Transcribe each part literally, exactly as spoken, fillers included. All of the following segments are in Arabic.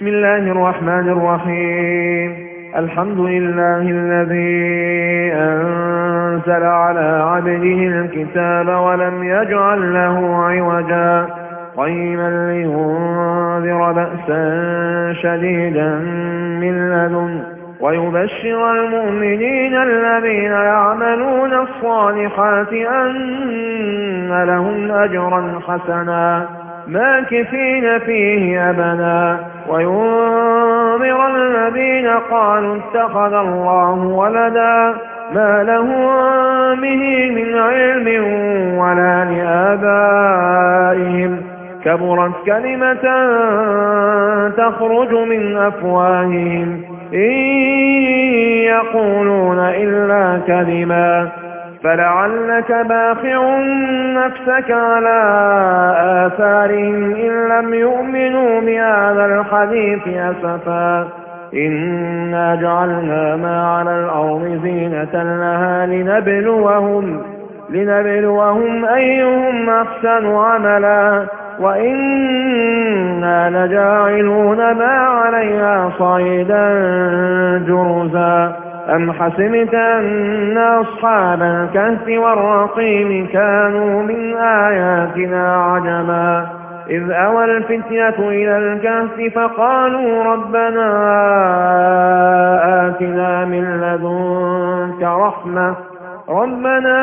بسم الله الرحمن الرحيم. الحمد لله الذي أنزل على عبده الكتاب ولم يجعل له عوجا قيما لينذر بأسا شديدا من لدنه ويبشر المؤمنين الذين يعملون الصالحات أن لهم أجرا حسنا ماكثين فيه أبدا وينذر الذين قالوا اتخذ الله ولدا ما لهم به من علم ولا لآبائهم كبرت كلمة تخرج من أفواههم إن يقولون إلا كذبا فلعلك باخع نفسك على آثارهم إن لم يؤمنوا بهذا الحديث أسفا إنا جعلنا ما على الأرض زينة لها لنبلوهم, لنبلوهم أيهم أحسن عملا وإنا لجاعلون ما عليها صعيدا جرزا أم حسبت أن أصحاب الكهف والرقيم كانوا من آياتنا عجبا إذ أوى الفتية إلى الكهف فقالوا ربنا آتنا من لدنك رحمة ربنا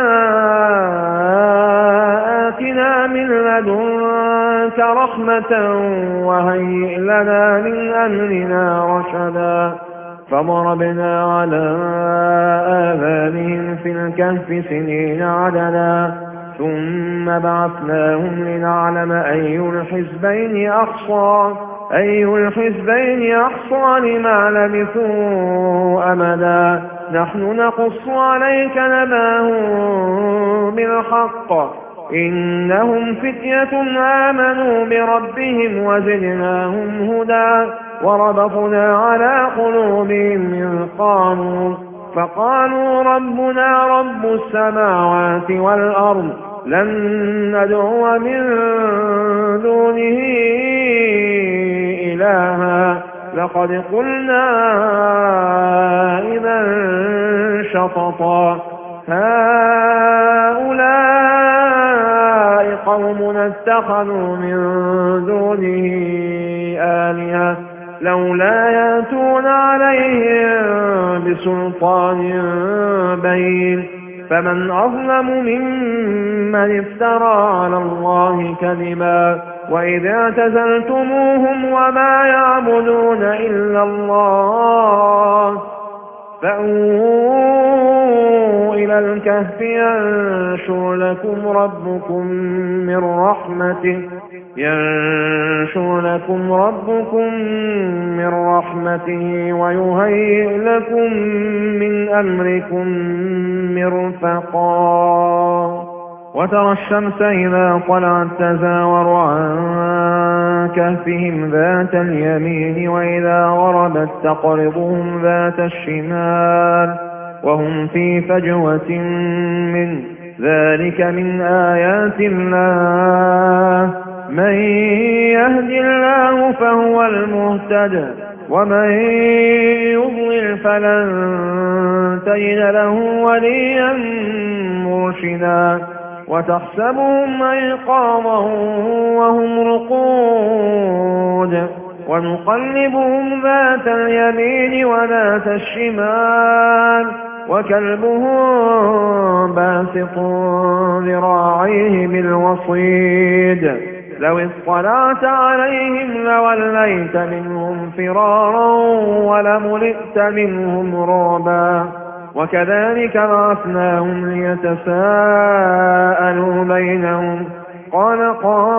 آتنا من لدنك رحمة وهيئ لنا من أمرنا رشدا فضربنا على آذانهم في الكهف سنين عددا ثم بعثناهم لنعلم أي الحزبين أحصى أي الحزبين أحصى لما لبثوا أمدا نحن نقص عليك نباهم بالحق إنهم فتية آمنوا بربهم وزدناهم هدى وربطنا على قلوبهم إذ قاموا فقالوا ربنا رب السماوات والأرض لن ندعو من دونه إلها لقد قلنا إذا شططا هؤلاء قوم اتخذوا من دونه آلهة لولا يأتون عليهم بسلطان بين فمن أظلم ممن افترى على الله كذبا وإذ اعتزلتموهم وما يعبدون إلا الله فأووا إلى الكهف ينشر لكم ربكم من رحمته ينشر لكم ربكم من رحمته ويهيئ لكم من أمركم مرفقا وترى الشمس إذا طلعت تزاور عن كهفهم ذات اليمين وإذا غربت تقرضهم ذات الشمال وهم في فجوة من ذلك من آيات الله من يهد الله فهو المهتد ومن يضلل فلن تجد له وليا مرشدا وتحسبهم أيقاظا وهم رقود ونقلبهم ذات اليمين وذات الشمال وكلبهم باسط ذراعيه بالوصيد لو اطلعت عليهم لوليت منهم فرارا ولملئت منهم رعبا وكذلك بعثناهم ليتساءلوا بينهم قال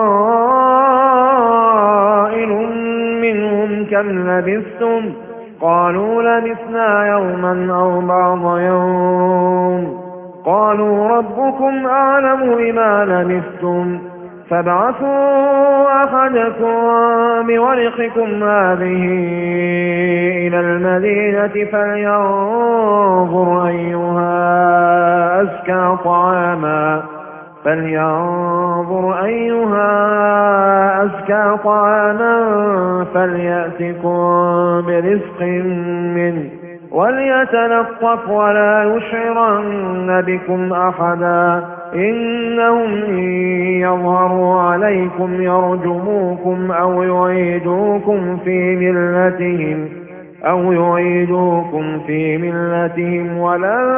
قائل منهم كم لبثتم قالوا لبثنا يوما أو بعض يوم قالوا ربكم أعلم بما لبثتم فابعثوا أحدكم بورقكم هذه إلى المدينة فلينظر أيها أزكى طعاما فلينظر أيها أزكى طعاما فليأتكم برزق منه وليتلطف ولا يشعرن بكم أحدا إنهم إن يظهروا عليكم يرجموكم أو يعيدوكم في ملتهم أو يعيدوكم في ملتهم ولن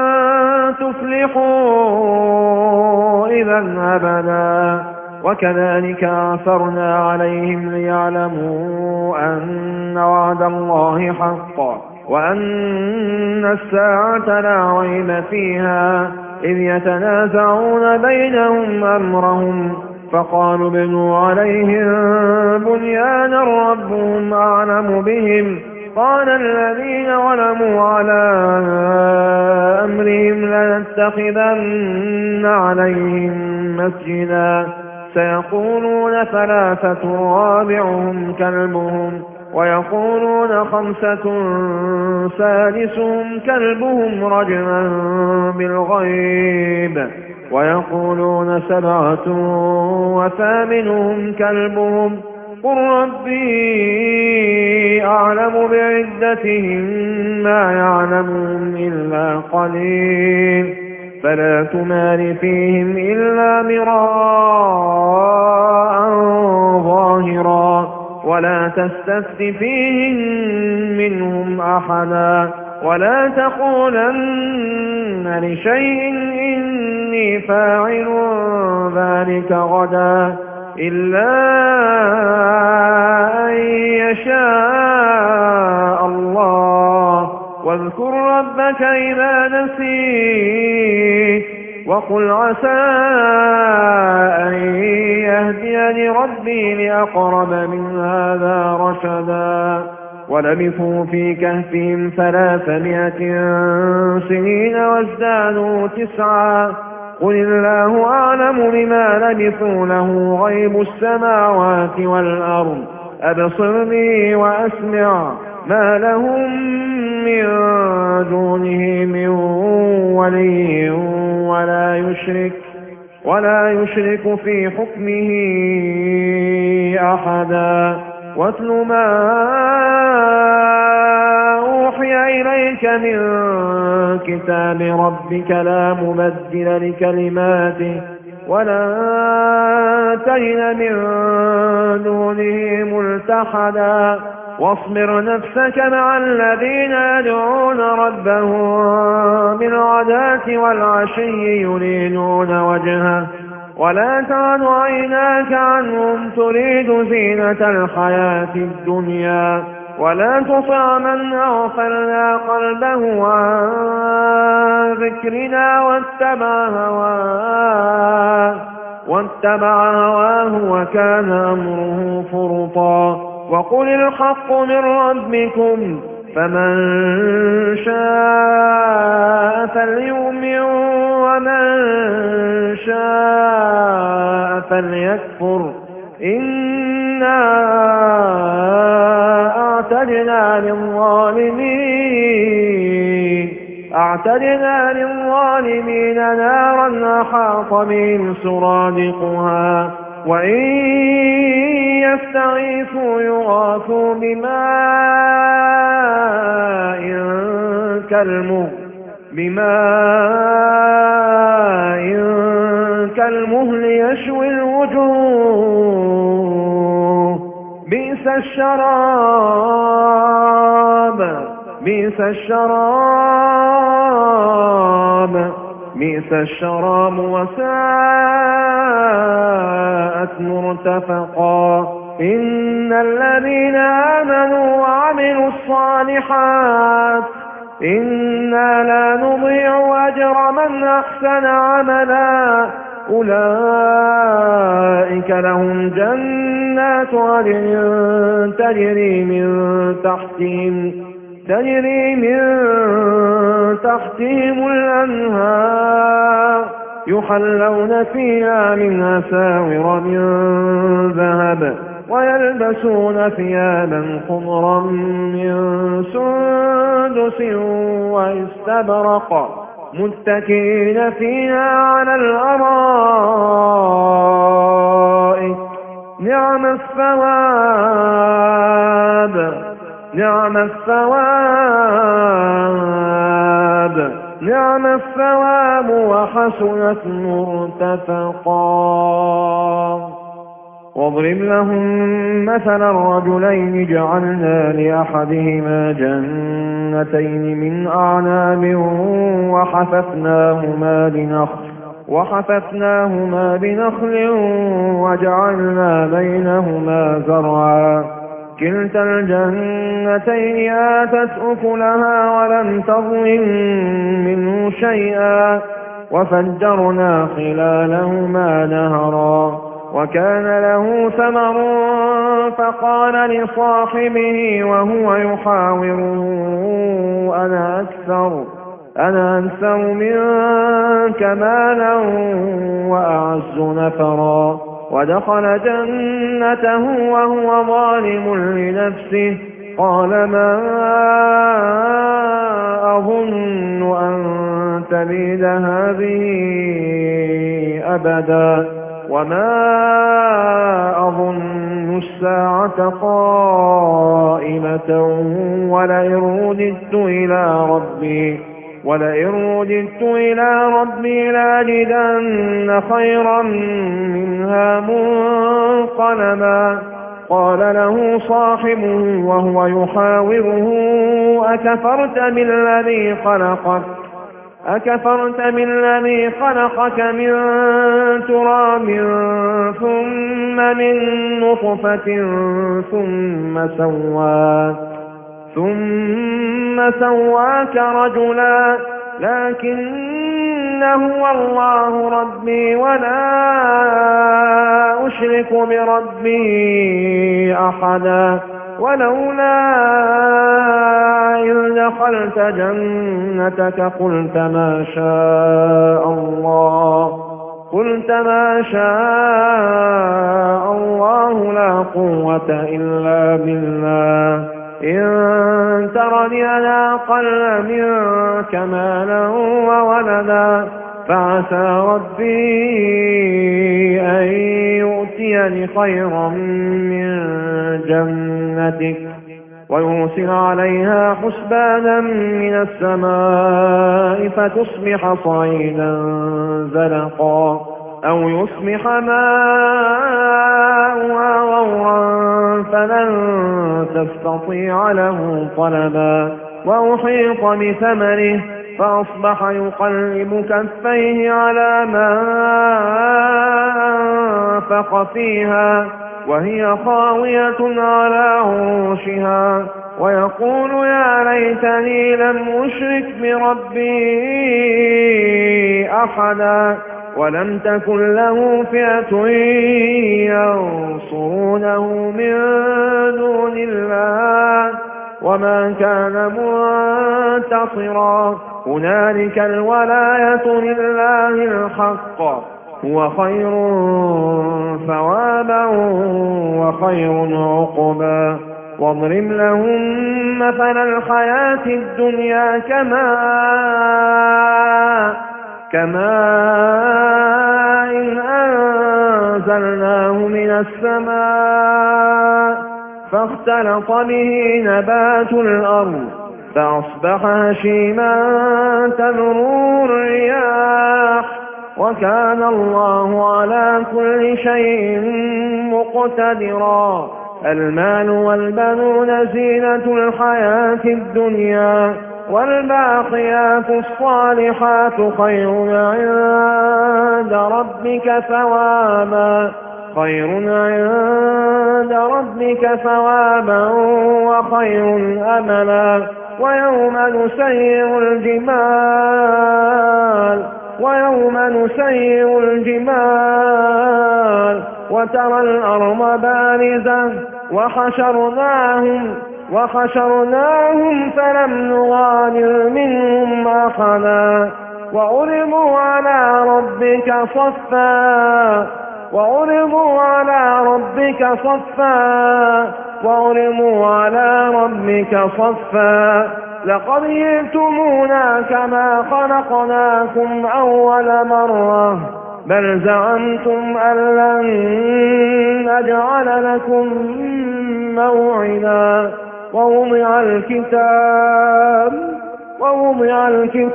تفلحوا إذا أبدا وكذلك أثرنا عليهم ليعلموا أن وعد الله حق وأن الساعة لا ريب فيها إذ يتنازعون بينهم أمرهم فقالوا ابنوا عليهم بنيانا ربهم أعلم بهم قال الذين ظلموا على أمرهم لنتخذن عليهم مسجدا سيقولون ثلاثة رابعهم كلبهم ويقولون خمسة سادسهم كلبهم رجما بالغيب ويقولون سبعة وثامنهم كلبهم قل ربي أعلم بعدتهم ما يعلمون إلا قليل فلا تمار فيهم إلا مراء ظاهرا ولا تستفت فيهم منهم أحدا ولا تقولن لشيء إني فاعل ذلك غدا إلا أن يشاء الله واذكر ربك إذا نسيت وقل عسى أن يهديني ربي لأقرب من هذا رشدا ولبثوا في كهفهم ثلاثمائة سنين وازدادوا تسعا قل الله أعلم بما لبثوا له غيب السماوات والأرض أبصر بي وأسمع ما لهم من دونه من ولي ولا يشرك ولا يشرك في حكمه أحدا واتل ما أوحي إليك من كتاب ربك لا مبدل لكلماته ولا تجد من دونه ملتحدا واصبر نفسك مع الذين يدعون ربهم بالغداة والعشي يريدون وجهه ولا تعد عيناك عنهم تريد زينة الحياة الدنيا ولا تطع من أغفلنا قلبه عن ذكرنا واتبع هواه واتبع هواه وكان أمره فرطا وقل الحق من ربكم فمن شاء فليؤمن ومن شاء فليكفر إنا أعتدنا للظالمين أعتدنا للظالمين نارا أحاط بهم سرادقها وإن يستغيثوا يغاثوا بماء كالمهل بماء كالمهل يشوي الوجوه بئس الشراب بئس الشراب بئس الشراب وساءت مرتفقا إن الذين آمنوا وعملوا الصالحات إنا لا نضيع أجر من أحسن عملا أولئك لهم جنات عدن تجري من تحتهم تجري من تحتهم الأنهار يحلون فيها من أساور من ذهب ويلبسون ثيابا خضرا من سندس واستبرق متكئين فيها على الأرائك نعم الثواب نعم الثواب نعم الثواب وحسنت مرتفقا. واضرب لهم مثلا الرجلين جعلنا لأحدهما جنتين من أعناب وحففناهما بنخل وحففناهما بنخل وجعلنا بينهما زرعا كلتا الجنتين آتت أكلها ولم تظلم منه شيئا وفجرنا خلالهما نهرا وكان له ثمر فقال لصاحبه وهو يحاوره أنا أكثر أنا أكثر منك مالا وأعز نفرا ودخل جنته وهو ظالم لنفسه قال ما أظن أن تبيد هذه أبدا وما أظن الساعة قائمة ولئن رددت إلى ربي ولئن رددت إلى ربي لأجدن خيرا منها منقلبا. قال له صاحبه وهو يحاوره أكفرت بالذي خلقك أكفرت بالذي خلقك من تراب ثم من نطفة ثم سواك ثم سواك رجلا لكن هو الله ربي ولا أشرك بربي أحدا ولولا إذ دخلت جنتك قلت ما شاء الله قلت ما شاء الله لا قوة إلا بالله إن ترني أنا أقل منك مالا وولدا فعسى ربي أن يؤتيني خيرا من جنتك ويرسل عليها حسبانا من السماء فتصبح صعيدا زلقا أو يصبح ماؤها غورا فلن تستطيع له طلبا وأحيط بثمره فأصبح يقلب كفيه على ما أنفق فيها وهي خاوية على عروشها ويقول يا ليتني لم أشرك بربي أحدا ولم تكن له فئة ينصرونه من دون الله وما كان منتصرا. هنالك الولاية لله الحق هو خير ثوابا وخير عقبا. واضرب لهم مثل الحياة الدنيا كماء كماء إن أنزلناه من السماء فاختلط به نبات الأرض فأصبح هشيما تذروه الرياح وكان الله على كل شيء مقتدرا. المال والبنون زينة الحياة الدنيا والباقيات الصالحات خير عند ربك ثوابا خير عند ربك ثوابا وخير أملا. ويوم نسير الجبال ويوم نسير الجبال وترى الأرض بارزة وحشرناهم وحشرناهم فلم نغادر منهم أحدا وعرضوا على ربك صفا وعرضوا على ربك صفا وعرضوا على ربك صفا لقد جئتمونا كما خلقناكم أول مرة بل زعمتم أن لن نجعل لكم موعدا ووضع الكتاب ووضع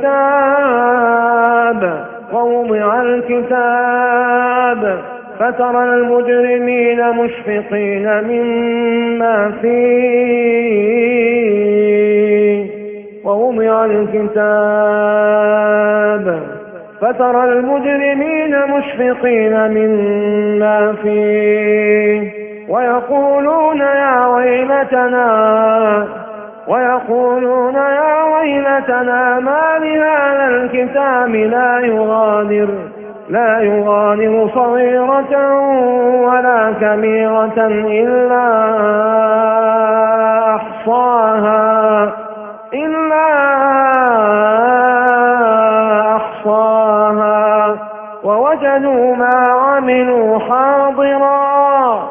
الكتاب ووضع الكتاب فترى المجرمين مشفقين مما فيه ووضع الكتاب فترى المجرمين مشفقين مما فيه ويقولون يا ويلتنا ويقولون يا ويلتنا ما لهذا الكتاب لا يغادر لا يغادر صغيرة ولا كبيرة إلا أحصاها إلا أحصاها ووجدوا ما عملوا حاضرا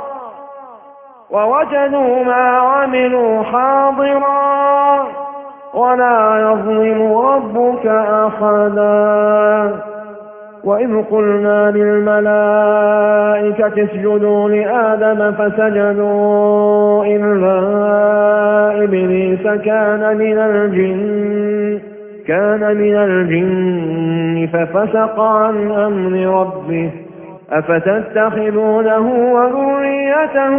ووجدوا ما عملوا حاضرا ولا يظلم ربك أحدا وإذ قلنا للملائكة اسجدوا لآدم فسجدوا إلا إبليس كان من الجن كان من الجن ففسق عن أمر ربه أفتتخذونه وذريته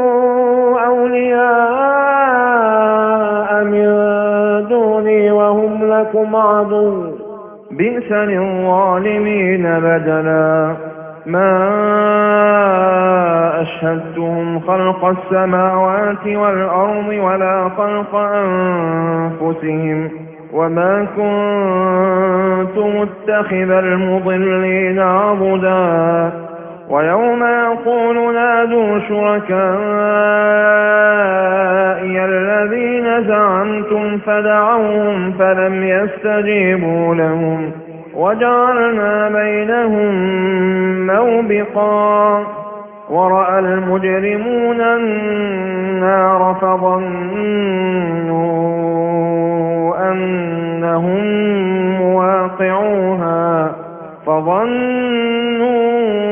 أولياء من دوني وهم لكم عدو بئس للظالمين بدلا ما أشهدتهم خلق السماوات والأرض ولا خلق أنفسهم وما كنت متخذ المضلين عضدا ويوم يقول نادوا شركائي الذين زعمتم فدعوهم فلم يستجيبوا لهم وجعلنا بينهم موبقا ورأى المجرمون النار فظنوا أنهم مواقعوها فظنوا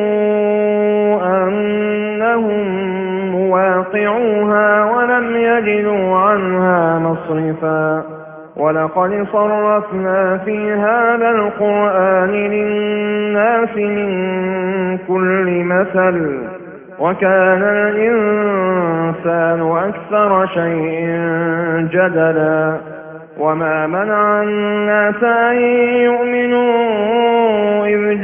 أنهم مواقعوها ولم يجدوا عنها مصرفا ولقد صرفنا في هذا القرآن للناس من كل مثل وكان الإنسان أكثر شيء جدلا وما منع الناس أن يؤمنوا إذ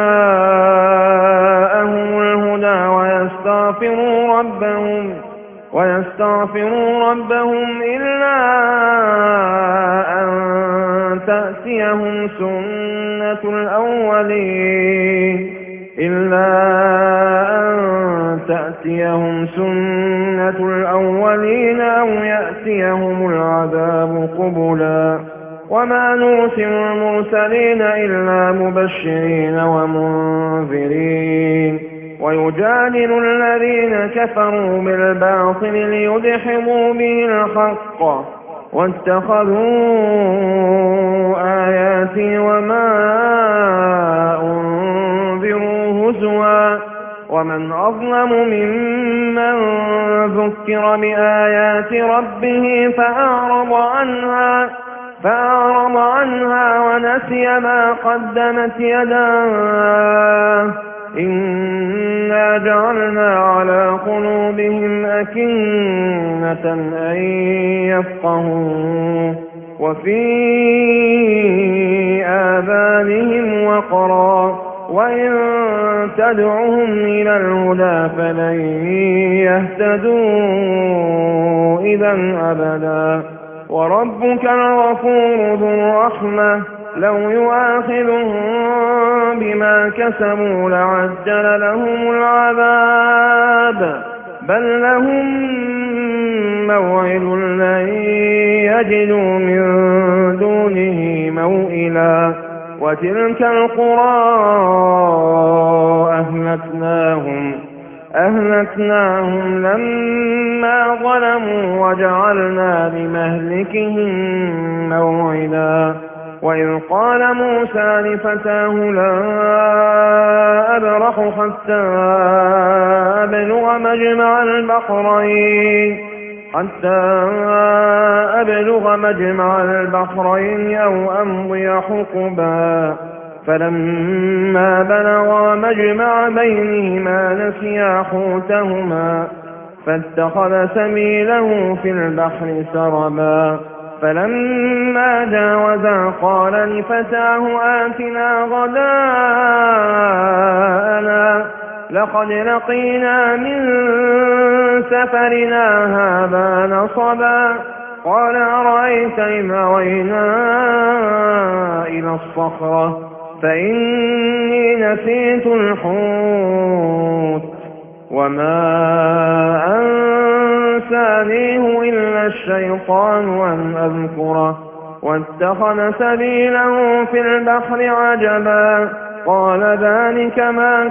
جاءهم الهدى ويستغفروا ربهم ويستغفروا ربهم إلا أن تأتيهم سنة الأولين إلا أن تأتيهم سنة الأولين أو يأتيهم العذاب قبلا وما نرسل المرسلين إلا مبشرين ومنذرين ويجادل الذين كفروا بالباطل ليدحضوا به الحق واتخذوا آياتي وما أنذروا هزوا ومن أظلم ممن ذكر بآيات ربه فأعرض عنها فأعرض عنها ونسي ما قدمت يداه إنا جعلنا على قلوبهم أكنة أن يفقهوا وفي آذانهم وقرا وإن تدعهم إلى الهدى فلن يهتدوا إذا أبدا وربك الغفور ذو الرحمة لو يؤاخذهم بما كسبوا لعجل لهم العذاب بل لهم موعد لن يجدوا من دونه موئلا وتلك القرى أهلكناهم أهلكناهم لما ظلموا وجعلنا لمهلكهم موعدا وإذ قال موسى لفتاه لا أبرح حتى أبلغ مجمع البحرين حتى أبلغ مجمع البحرين أو أمضي حقبا فلما بلغا مجمع بينهما نسيا حوتهما فاتخذ سبيله في البحر سربا فلما جاوزا قال لفتاه آتنا غداءنا لقد لقينا من سفرنا هذا نصبا قال أرأيت إذ أوينا إلى الصخرة فإني نسيت الحوت وما أنسانيه إلا الشيطان أن أذكره واتخذ سبيله في البحر عجبا قال ذلك ما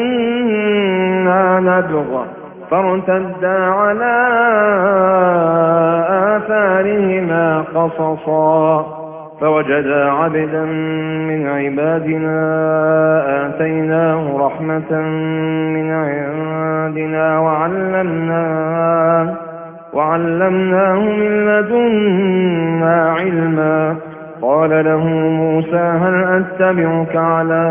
كنا نبغ فارتدا على آثارهما قصصا فوجدا عبدا من عبادنا آتيناه رحمة من عندنا وعلمناه, وعلمناه من لدنا علما قال له موسى هل أتبعك على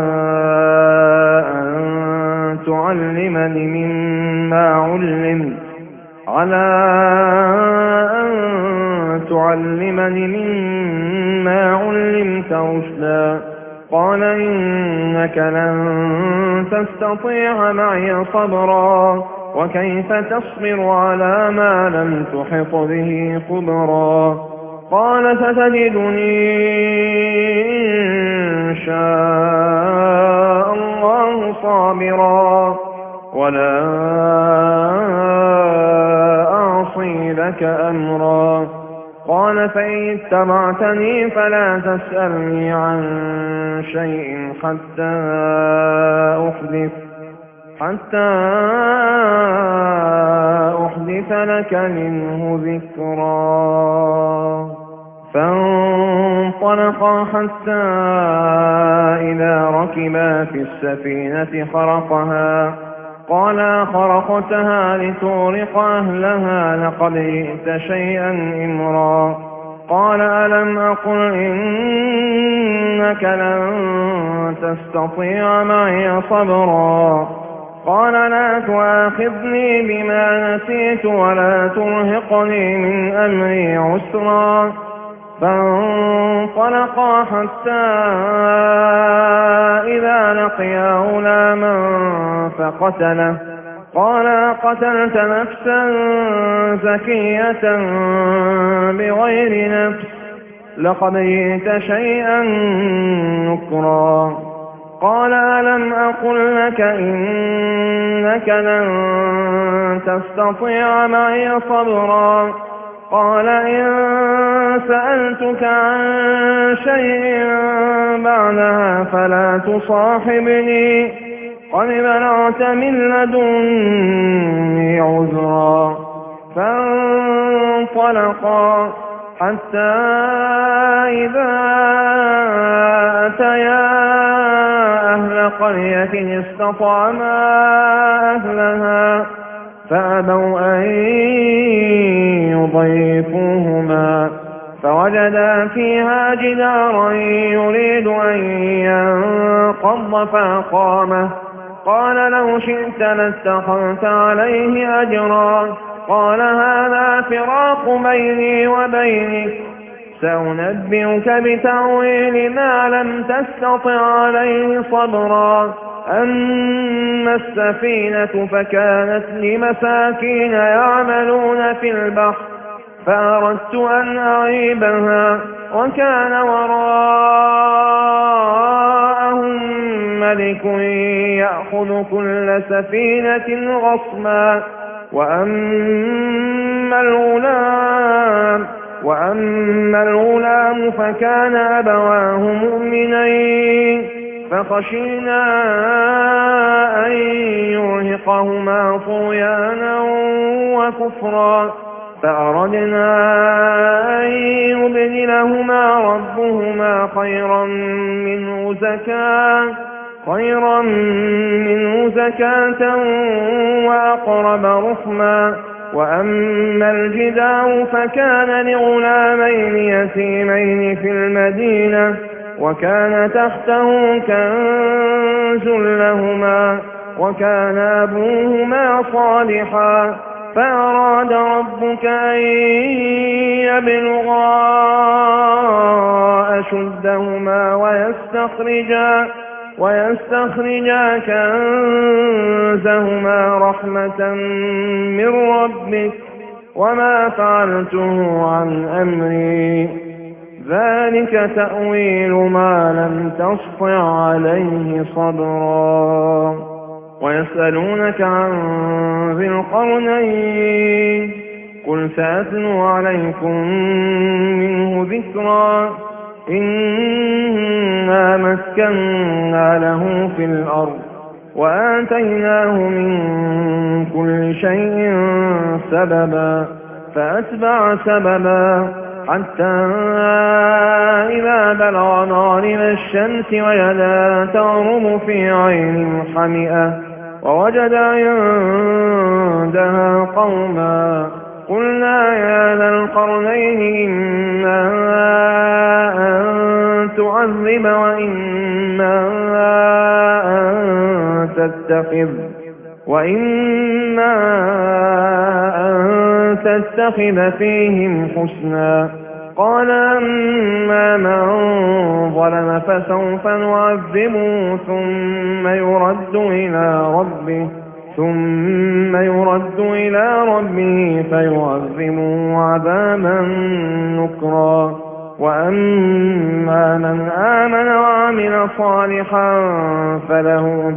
أن تعلمني مما علمت على أن تعلمني مما علمت رشدا قال إنك لن تستطيع معي صبرا وكيف تصبر على ما لم تحط به خبرا قال ستجدني إن شاء الله صابرا ولا أعصي لك أمرا قال فإن اتبعتني فلا تسألني عن شيء حتى أحدث حتى أحدث لك منه ذكرا فانطلقا حتى إذا ركبا في السفينة خرقها قالا خرقتها لتغرق أهلها لقد جئت شيئا إمرا قال ألم أقل إنك لن تستطيع معي صبرا قال لا تؤاخذني بما نسيت ولا ترهقني من أمري عسرا فانطلقا حتى إذا لقيا غلاما فقتله قال قتلت نفسا زكية بغير نفس لقد جئت شيئا نكرا قال ألم أقل لك إنك لن تستطيع معي صبرا قال إن سألتك عن شيء بعدها فلا تصاحبني قد بلغت من لدني عذرا فانطلقا حتى إذا أتيا أهل قرية استطعما أهلها فأبوا أن يضيفوهما فوجدا فيها جدارا يريد أن ينقض فأقامه قال لو شئت لاتخذت عليه أجرا قال هذا فراق بيني وبينك سأنبئك بتأويل ما لم تستطع عليه صبرا أما السفينة فكانت لمساكين يعملون في البحر فأردت أن أعيبها وكان وراءهم ملك يأخذ كل سفينة غصبا وأما الغلام وأما الغلام فكان أبواه مؤمنين فخشينا أن يرهقهما طغيانا وكفرا فأردنا أن يبدلهما ربهما خيرا منه زكاة خيرا منه زكاة وأقرب رحما. وأما الجدار فكان لغلامين يتيمين في المدينة وكان تحته كنز لهما وكان أبوهما صالحا فأراد ربك أن يبلغا أشدهما ويستخرجا ويستخرجا كنزهما رحمة من ربك وما فعلته عن أمري ذلك تأويل ما لم تسطع عليه صبرا. ويسألونك عن ذي القرنين قل سأتلو عليكم منه ذكرا إنا مكنا له في الأرض وآتيناه من كل شيء سببا فأتبع سببا حتى إذا بلغ مغرب الشمس وجدها تغرب في عين حمئة ووجد عندها قوما قلنا يا ذا القرنين إما أن تعذب وإما أن تتخذ وإما أن تتخذ فيهم حسنا. قال أما من ظلم فسوف نعذبه ثم يرد إلى ربه ثم يرد إلى ربه فيعذبه عذابا نكرا. وأما من آمن وعمل صالحا فله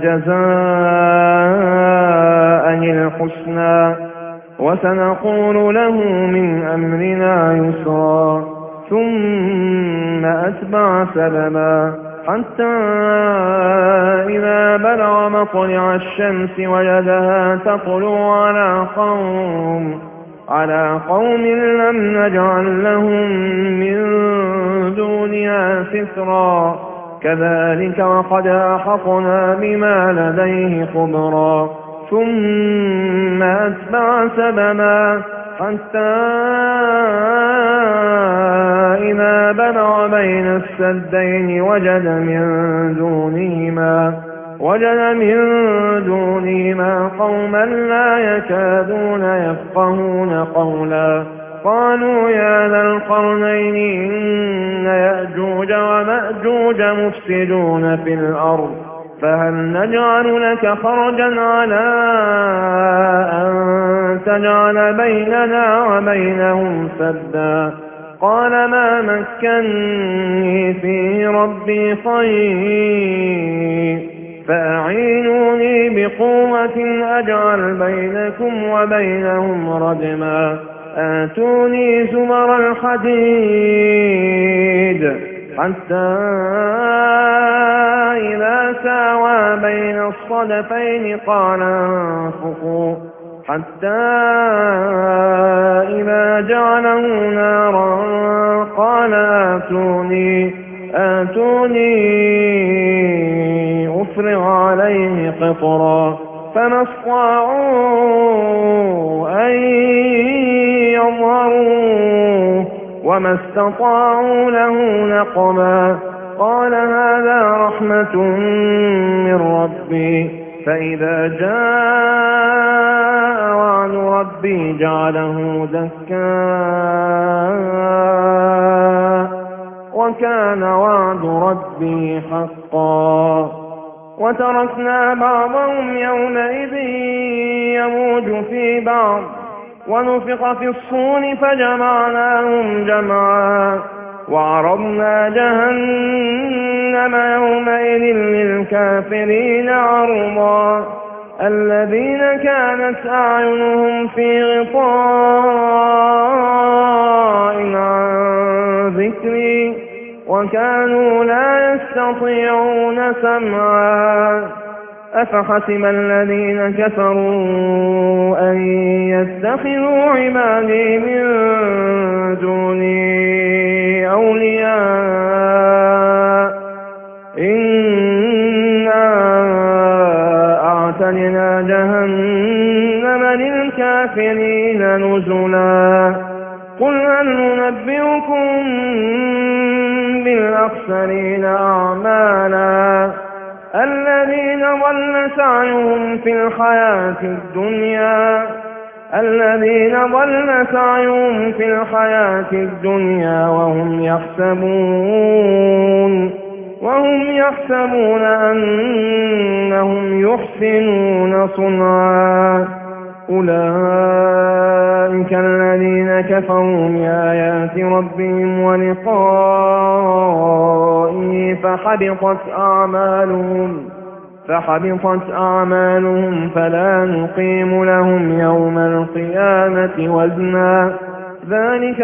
جزاء الحسنى وسنقول له من أمرنا يسرا. ثم أتبع سببا حتى إذا بلغ مطلع الشمس وجدها تطلع على قوم على قوم لم نجعل لهم من دونها سترا كذلك وقد أحطنا بما لديه خبرا. ثم أتبع سببا حتى إذا بلغ بين السدين وجد من دونهما وجد من دونهما قوما لا يكادون يفقهون قولا قالوا يا ذا القرنين إن يأجوج ومأجوج مفسدون في الأرض فهل نجعل لك خرجا على أن تجعل بيننا وبينهم سدا. قال ما مكني فيه ربي خير فأعينوني بقوة أجعل بينكم وبينهم ردما. آتوني زبر الحديد حتى إذا ساوى بين الصدفين قال انفخوا حتى إذا جعله نارا قال آتوني آتوني أفرغ عليه قطرا فما استطاعوا أن يظهروه وما استطاعوا له نقبا. قال هذا رحمة من ربي فإذا جاء وعد ربي جعله دكا وكان وعد ربي حقا. وتركنا بعضهم يومئذ يموج في بعض ونفخ في الصور فجمعناهم جمعا وعرضنا جهنم يومئذ للكافرين عرضا. الذين كانت أعينهم في غطاء عن ذكري وكانوا لا يستطيعون سمعا أفحسب الذين كفروا أن يتخذوا عبادي من دوني أولياء إنا أعتدنا جهنم للكافرين نزلا قل هل ننبئكم بالأخسرين أعمالا الذين ضل سعيهم في الحياة الدنيا الذين ضل سعيهم في الحياة الدنيا وهم يحسبون وهم يحسبون أنهم يحسنون صنعا أولئك الذين كفروا بآيات ربهم ولقائه فحبطت أعمالهم فحبطت أعمالهم فلا نقيم لهم يوم القيامة وزنا ذلك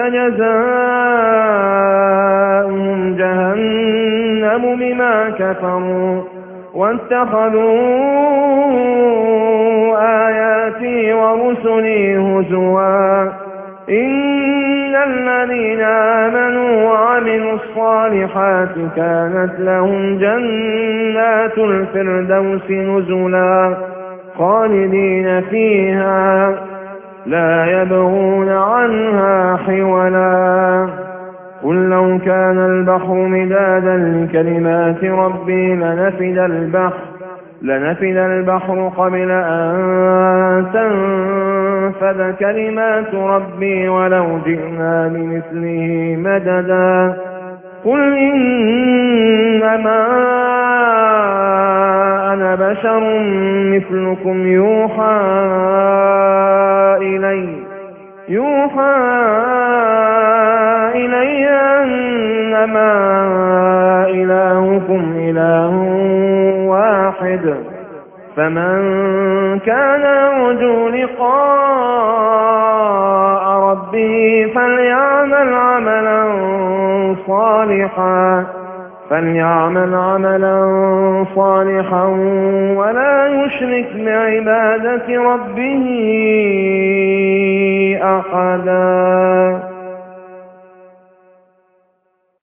جزاؤهم جهنم بما كفروا واتخذوا آياتي ورسلي هزوا إن الذين آمنوا وعملوا الصالحات كانت لهم جنات الفردوس نزلا خالدين فيها لا يبغون عنها حولا قل لو كان البحر مدادا لكلمات ربي لنفد البحر لنفد البحر قبل أن تنفد كلمات ربي ولو جئنا بمثله مددا قل إنما أنا بشر مثلكم يوحى إلي يوحى إلي أنما إلهكم إله واحد فمن كان يرجو لقاء ربه فليعمل عملا صالحا فليعمل عملا صالحا ولا يشرك بعبادة ربه أحدا.